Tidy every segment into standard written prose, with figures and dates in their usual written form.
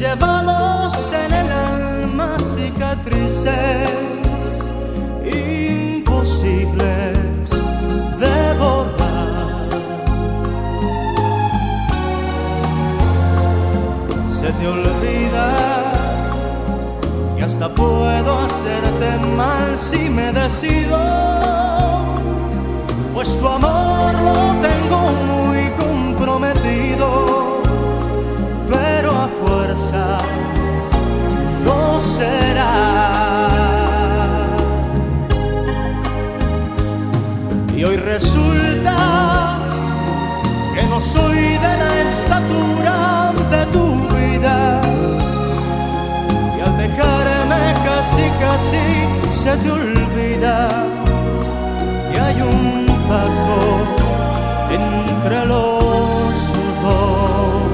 llevamos en el alma cicatrices imposibles de borrar. Se te olvida y hasta puedo hacerte mal si me decido, pues tu amor lo tengo muy comprometido, pero a fuerza no será. Y hoy resulta que no soy de la estatura de tu vida, y al dejarme casi se te olvida que hay un pacto entre los dos.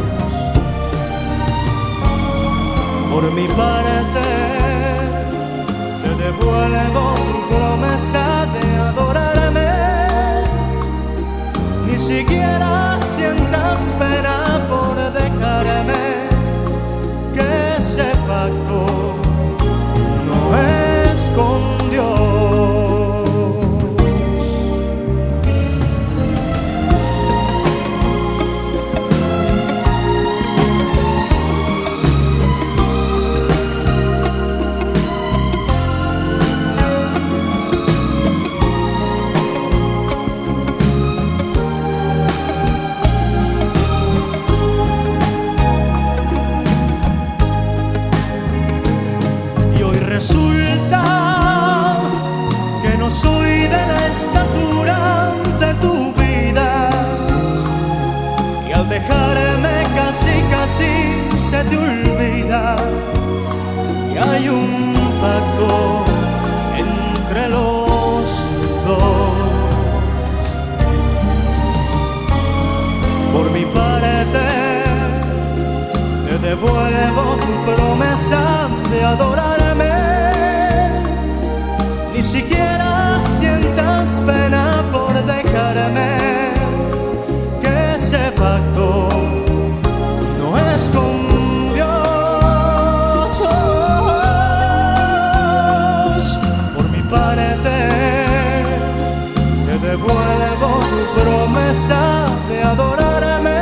Por mi parte te devuelvo tu promesa de adorarme, ni siquiera sientas pena por dejarme, que ese pacto no es con Dios. Resulta que no soy de la estatura de tu vida, y al dejarme casi se te olvida que hay un pacto entre los dos. Por mi parte te devuelvo tu promesa de adorarme, ni siquiera sientas pena por dejarme, que ese pacto no es con Dios. Por mi parte te devuelvo tu promesa de adorarme,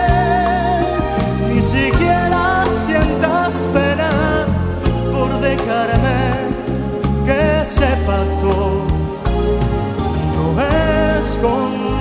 ni siquiera sientas pena por dejarme, que ese pacto no es con